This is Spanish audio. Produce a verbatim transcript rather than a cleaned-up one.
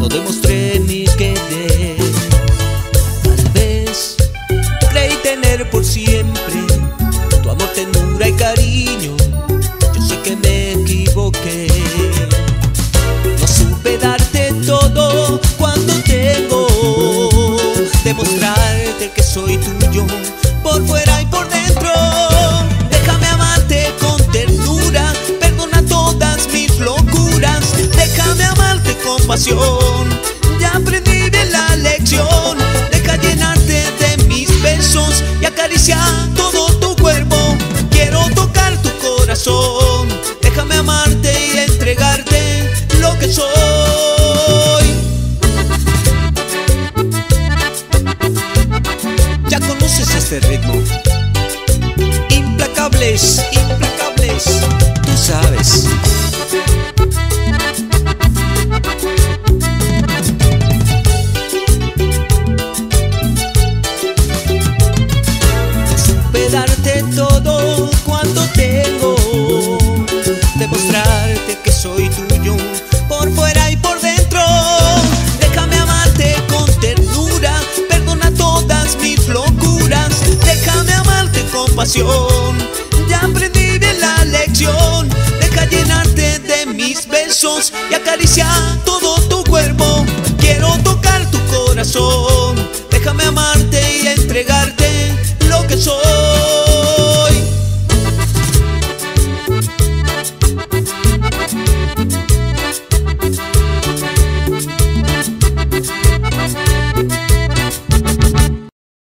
no demostré mi querer. Tal vez creí tener por siempre tu amor, ternura y cariño. Yo sé que me equivoqué. No supe darte todo cuando tengo, demostrarte que soy tuyo por fuera y por dentro. Déjame amarte con ternura, perdona todas mis locuras. Déjame amarte con pasión, ya aprendí bien la lección. Deja llenarte de mis besos y acariciar todo tu cuerpo. Quiero tocar tu corazón, déjame amarte y entregarte lo que soy. Ya conoces este ritmo. Implacables, implacables, tú sabes. Supe darte todo cuando tengo, demostrarte que soy tuyo por fuera y por dentro. Déjame amarte con ternura, perdona todas mis locuras. Déjame amarte con pasión, ya aprendí bien la lección. Deja llenarte de mis besos y acariciar